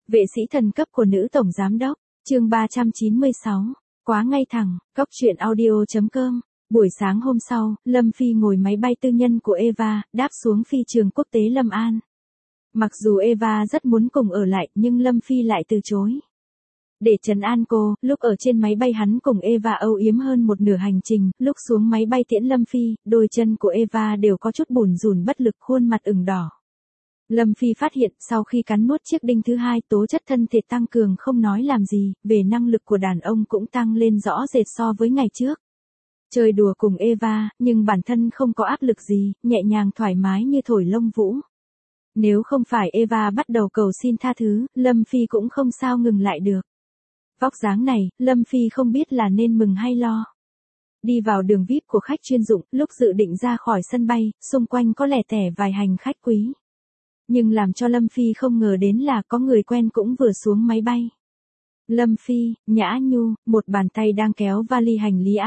Vệ sĩ thần cấp của nữ tổng giám đốc, chương 396, quá ngay thẳng, Cóc truyện audio.com. Buổi sáng hôm sau, Lâm Phi ngồi máy bay tư nhân của Eva, đáp xuống phi trường quốc tế Lâm An. Mặc dù Eva rất muốn cùng ở lại nhưng Lâm Phi lại từ chối. Để trấn an cô, lúc ở trên máy bay hắn cùng Eva âu yếm hơn một nửa hành trình, lúc xuống máy bay tiễn Lâm Phi, đôi chân của Eva đều có chút bủn rủn bất lực, khuôn mặt ửng đỏ. Lâm Phi phát hiện sau khi cắn nuốt chiếc đinh thứ hai, tố chất thân thể tăng cường không nói làm gì, về năng lực của đàn ông cũng tăng lên rõ rệt so với ngày trước. Chơi đùa cùng Eva, nhưng bản thân không có áp lực gì, nhẹ nhàng thoải mái như thổi lông vũ. Nếu không phải Eva bắt đầu cầu xin tha thứ, Lâm Phi cũng không sao ngừng lại được. Vóc dáng này, Lâm Phi không biết là nên mừng hay lo. Đi vào đường VIP của khách chuyên dụng, lúc dự định ra khỏi sân bay, xung quanh có lẻ tẻ vài hành khách quý. Nhưng làm cho Lâm Phi không ngờ đến là có người quen cũng vừa xuống máy bay. Lâm Phi, Nhã Nhu, một bàn tay đang kéo vali hành lý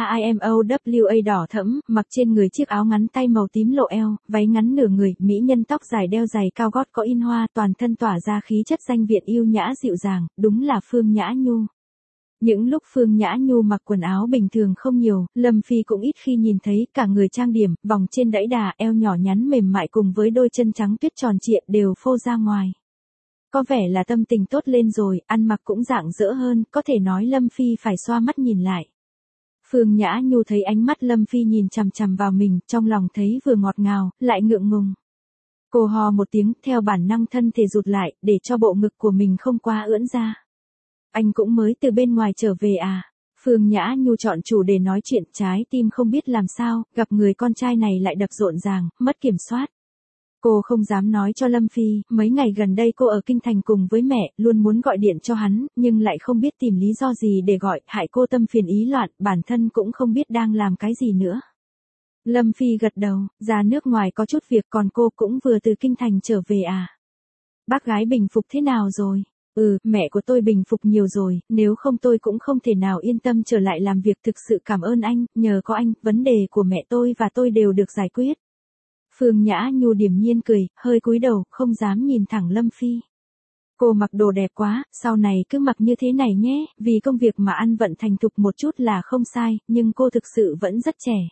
AIMOWA đỏ thẫm, mặc trên người chiếc áo ngắn tay màu tím lộ eo, váy ngắn nửa người, mỹ nhân tóc dài đeo giày cao gót có in hoa, toàn thân tỏa ra khí chất danh viện yêu nhã dịu dàng, đúng là Phương Nhã Nhu. Những lúc Phương Nhã Nhu mặc quần áo bình thường không nhiều, Lâm Phi cũng ít khi nhìn thấy, cả người trang điểm, vòng trên đẫy đà, eo nhỏ nhắn mềm mại cùng với đôi chân trắng tuyết tròn trịa đều phô ra ngoài. Có vẻ là tâm tình tốt lên rồi, ăn mặc cũng rạng rỡ hơn, có thể nói Lâm Phi phải xoa mắt nhìn lại. Phương Nhã Nhu thấy ánh mắt Lâm Phi nhìn chằm chằm vào mình, trong lòng thấy vừa ngọt ngào, lại ngượng ngùng. Cô hò một tiếng, theo bản năng thân thể rụt lại, để cho bộ ngực của mình không quá ưỡn ra. Anh cũng mới từ bên ngoài trở về à? Phương Nhã Nhu chọn chủ đề nói chuyện, trái tim không biết làm sao, gặp người con trai này lại đập rộn ràng, mất kiểm soát. Cô không dám nói cho Lâm Phi, mấy ngày gần đây cô ở Kinh Thành cùng với mẹ, luôn muốn gọi điện cho hắn, nhưng lại không biết tìm lý do gì để gọi, hại cô tâm phiền ý loạn, bản thân cũng không biết đang làm cái gì nữa. Lâm Phi gật đầu, ra nước ngoài có chút việc, còn cô cũng vừa từ Kinh Thành trở về à? Bác gái bình phục thế nào rồi? Mẹ của tôi bình phục nhiều rồi, nếu không tôi cũng không thể nào yên tâm trở lại làm việc, thực sự cảm ơn anh, nhờ có anh, vấn đề của mẹ tôi và tôi đều được giải quyết. Phương Nhã Nhu điềm nhiên cười, hơi cúi đầu, không dám nhìn thẳng Lâm Phi. Cô mặc đồ đẹp quá, sau này cứ mặc như thế này nhé, vì công việc mà ăn vận thành thục một chút là không sai, nhưng cô thực sự vẫn rất trẻ.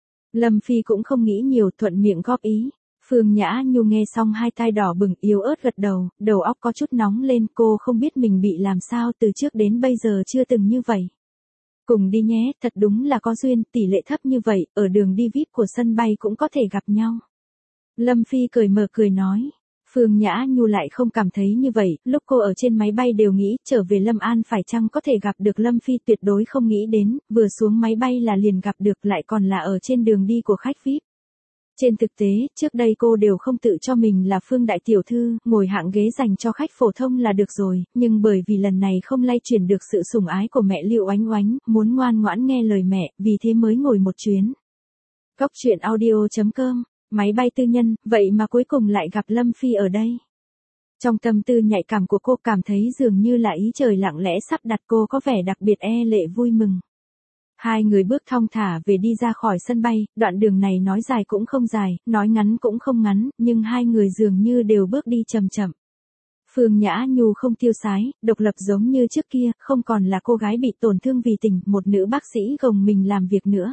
Lâm Phi cũng không nghĩ nhiều, thuận miệng góp ý. Phương Nhã Nhu nghe xong hai tai đỏ bừng, yếu ớt gật đầu, đầu óc có chút nóng lên, cô không biết mình bị làm sao, từ trước đến bây giờ chưa từng như vậy. Cùng đi nhé, thật đúng là có duyên, tỷ lệ thấp như vậy, ở đường đi VIP của sân bay cũng có thể gặp nhau. Lâm Phi cười mở cười nói. Phương Nhã Nhu lại không cảm thấy như vậy, lúc cô ở trên máy bay đều nghĩ, trở về Lâm An phải chăng có thể gặp được Lâm Phi, tuyệt đối không nghĩ đến, vừa xuống máy bay là liền gặp được, lại còn là ở trên đường đi của khách VIP. Trên thực tế, trước đây cô đều không tự cho mình là Phương đại tiểu thư, ngồi hạng ghế dành cho khách phổ thông là được rồi, nhưng bởi vì lần này không lay chuyển được sự sủng ái của mẹ Liệu Oánh Oánh, muốn ngoan ngoãn nghe lời mẹ, vì thế mới ngồi một chuyến. Cóc truyện audio.com, máy bay tư nhân, vậy mà cuối cùng lại gặp Lâm Phi ở đây. Trong tâm tư nhạy cảm của cô cảm thấy dường như là ý trời lặng lẽ sắp đặt, cô có vẻ đặc biệt lệ vui mừng. Hai người bước thong thả về đi ra khỏi sân bay, đoạn đường này nói dài cũng không dài, nói ngắn cũng không ngắn, nhưng hai người dường như đều bước đi chậm chậm. Phương Nhã Nhu không tiêu sái, độc lập giống như trước kia, không còn là cô gái bị tổn thương vì tình, một nữ bác sĩ gồng mình làm việc nữa.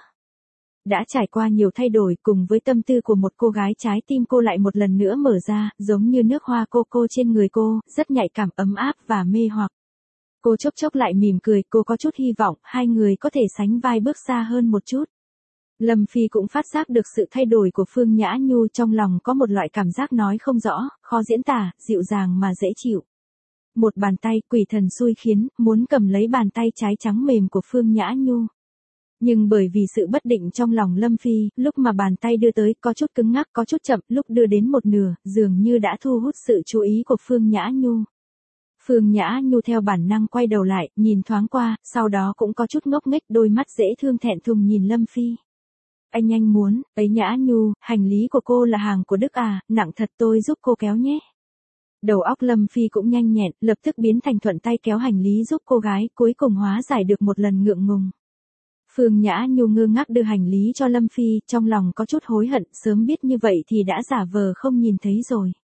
Đã trải qua nhiều thay đổi, cùng với tâm tư của một cô gái, trái tim cô lại một lần nữa mở ra, giống như nước hoa cô trên người cô, rất nhạy cảm, ấm áp và mê hoặc. Cô chốc chốc lại mỉm cười, cô có chút hy vọng, hai người có thể sánh vai bước xa hơn một chút. Lâm Phi cũng phát giác được sự thay đổi của Phương Nhã Nhu, trong lòng có một loại cảm giác nói không rõ, khó diễn tả, dịu dàng mà dễ chịu. Một bàn tay, quỷ thần xui khiến, muốn cầm lấy bàn tay trái trắng mềm của Phương Nhã Nhu. Nhưng bởi vì sự bất định trong lòng Lâm Phi, lúc mà bàn tay đưa tới, có chút cứng ngắc, có chút chậm, lúc đưa đến một nửa, dường như đã thu hút sự chú ý của Phương Nhã Nhu. Phương Nhã Nhu theo bản năng quay đầu lại, nhìn thoáng qua, sau đó cũng có chút ngốc nghếch, đôi mắt dễ thương thẹn thùng nhìn Lâm Phi. Anh nhanh muốn, ấy Nhã Nhu, hành lý của cô là hàng của Đức à, nặng thật, tôi giúp cô kéo nhé. Đầu óc Lâm Phi cũng nhanh nhẹn, lập tức biến thành thuận tay kéo hành lý giúp cô gái, cuối cùng hóa giải được một lần ngượng ngùng. Phương Nhã Nhu ngơ ngác đưa hành lý cho Lâm Phi, trong lòng có chút hối hận, sớm biết như vậy thì đã giả vờ không nhìn thấy rồi.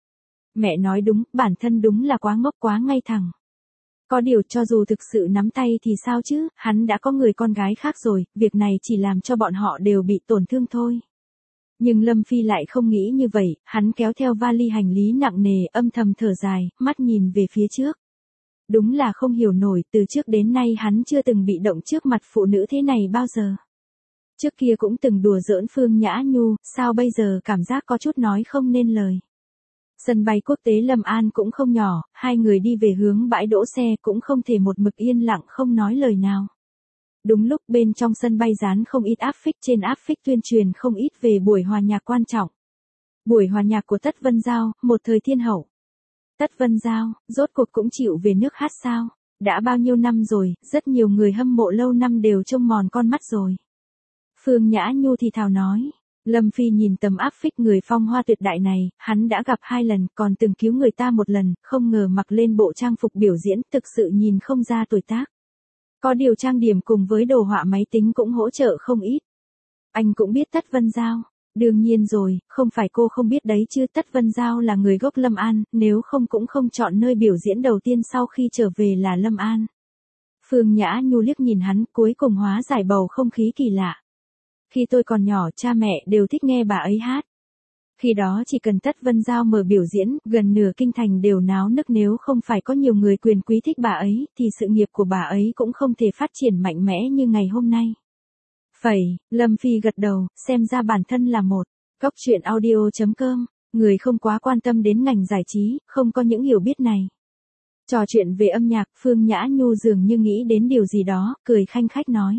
Mẹ nói đúng, bản thân đúng là quá ngốc quá ngay thẳng. Có điều cho dù thực sự nắm tay thì sao chứ, hắn đã có người con gái khác rồi, việc này chỉ làm cho bọn họ đều bị tổn thương thôi. Nhưng Lâm Phi lại không nghĩ như vậy, hắn kéo theo vali hành lý nặng nề, âm thầm thở dài, mắt nhìn về phía trước. Đúng là không hiểu nổi, từ trước đến nay hắn chưa từng bị động trước mặt phụ nữ thế này bao giờ. Trước kia cũng từng đùa giỡn Phương Nhã Nhu, sao bây giờ cảm giác có chút nói không nên lời. Sân bay quốc tế Lâm An cũng không nhỏ, hai người đi về hướng bãi đỗ xe cũng không thể một mực yên lặng không nói lời nào. Đúng lúc bên trong sân bay dán không ít áp phích, trên áp phích tuyên truyền không ít về buổi hòa nhạc quan trọng. Buổi hòa nhạc của Tất Vân Giao, một thời thiên hậu. Tất Vân Giao, rốt cuộc cũng chịu về nước hát sao? Đã bao nhiêu năm rồi, rất nhiều người hâm mộ lâu năm đều trông mòn con mắt rồi. Phương Nhã Nhu thì thào nói. Lâm Phi nhìn tấm áp phích người phong hoa tuyệt đại này, hắn đã gặp 2 lần, còn từng cứu người ta một lần, không ngờ mặc lên bộ trang phục biểu diễn, thực sự nhìn không ra tuổi tác. Có điều trang điểm cùng với đồ họa máy tính cũng hỗ trợ không ít. Anh cũng biết Tất Vân Giao. Đương nhiên rồi, không phải cô không biết đấy chứ, Tất Vân Giao là người gốc Lâm An, nếu không cũng không chọn nơi biểu diễn đầu tiên sau khi trở về là Lâm An. Phương Nhã Nhu liếc nhìn hắn, cuối cùng hóa giải bầu không khí kỳ lạ. Khi tôi còn nhỏ cha mẹ đều thích nghe bà ấy hát. Khi đó chỉ cần Tất Vân Giao mở biểu diễn, gần nửa kinh thành đều náo nức, nếu không phải có nhiều người quyền quý thích bà ấy, thì sự nghiệp của bà ấy cũng không thể phát triển mạnh mẽ như ngày hôm nay. Phẩy, Lâm Phi gật đầu, xem ra bản thân là một góc truyện audio.com, người không quá quan tâm đến ngành giải trí, không có những hiểu biết này. Trò chuyện về âm nhạc, Phương Nhã Nhu dường như nghĩ đến điều gì đó, cười khanh khách nói.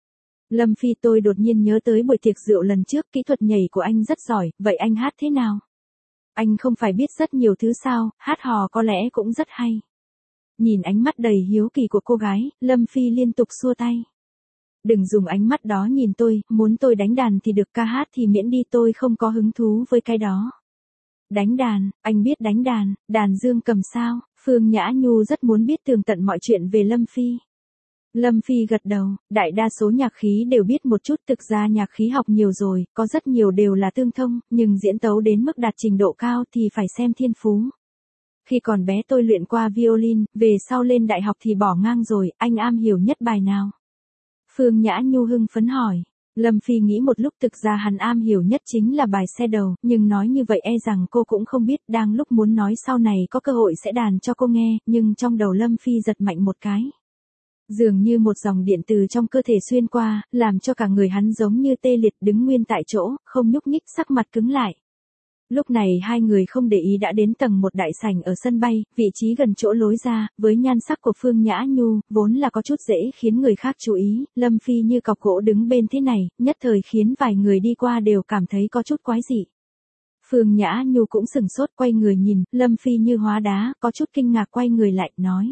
Lâm Phi, tôi đột nhiên nhớ tới buổi tiệc rượu lần trước, kỹ thuật nhảy của anh rất giỏi, vậy anh hát thế nào? Anh không phải biết rất nhiều thứ sao, hát hò có lẽ cũng rất hay. Nhìn ánh mắt đầy hiếu kỳ của cô gái, Lâm Phi liên tục xua tay. Đừng dùng ánh mắt đó nhìn tôi, muốn tôi đánh đàn thì được, ca hát thì miễn đi, tôi không có hứng thú với cái đó. Đánh đàn, anh biết đánh đàn, đàn dương cầm sao? Phương Nhã Nhu rất muốn biết tường tận mọi chuyện về Lâm Phi. Lâm Phi gật đầu, đại đa số nhạc khí đều biết một chút, thực ra nhạc khí học nhiều rồi, có rất nhiều đều là tương thông, nhưng diễn tấu đến mức đạt trình độ cao thì phải xem thiên phú. Khi còn bé tôi luyện qua violin, về sau lên đại học thì bỏ ngang rồi, anh am hiểu nhất bài nào? Phương Nhã Nhu hưng phấn hỏi. Lâm Phi nghĩ một lúc, thực ra hắn am hiểu nhất chính là bài xe đầu, nhưng nói như vậy e rằng cô cũng không biết, đang lúc muốn nói sau này có cơ hội sẽ đàn cho cô nghe, nhưng trong đầu Lâm Phi giật mạnh một cái. Dường như một dòng điện từ trong cơ thể xuyên qua, làm cho cả người hắn giống như tê liệt, đứng nguyên tại chỗ, không nhúc nhích, sắc mặt cứng lại. Lúc này hai người không để ý đã đến tầng 1 đại sảnh ở sân bay, vị trí gần chỗ lối ra, với nhan sắc của Phương Nhã Nhu, vốn là có chút dễ khiến người khác chú ý, Lâm Phi như cọc gỗ đứng bên thế này, nhất thời khiến vài người đi qua đều cảm thấy có chút quái dị. Phương Nhã Nhu cũng sừng sốt, quay người nhìn, Lâm Phi như hóa đá, có chút kinh ngạc quay người lại, nói.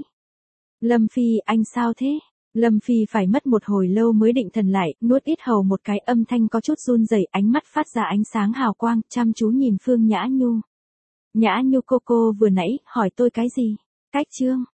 Lâm Phi, anh sao thế? Lâm Phi phải mất một hồi lâu mới định thần lại, nuốt ít hầu một cái, âm thanh có chút run rẩy, ánh mắt phát ra ánh sáng hào quang, chăm chú nhìn Phương Nhã Nhu. Nhã Nhu cô vừa nãy, hỏi tôi cái gì? Cách chương.